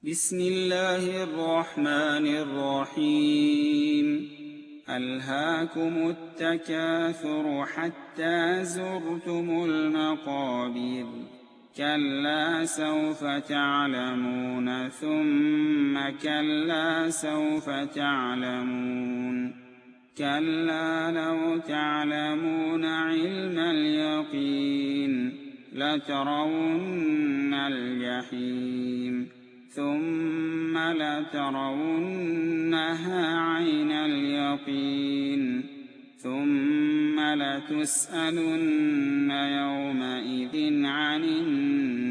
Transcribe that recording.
بسم الله الرحمن الرحيم ألهاكم التكاثر حتى زرتم المقابر كلا سوف تعلمون ثم كلا سوف تعلمون كلا لو تعلمون علم اليقين لترون الجحيم ثم لترونها عين اليقين ثم لتسألن يومئذ عن النعيم.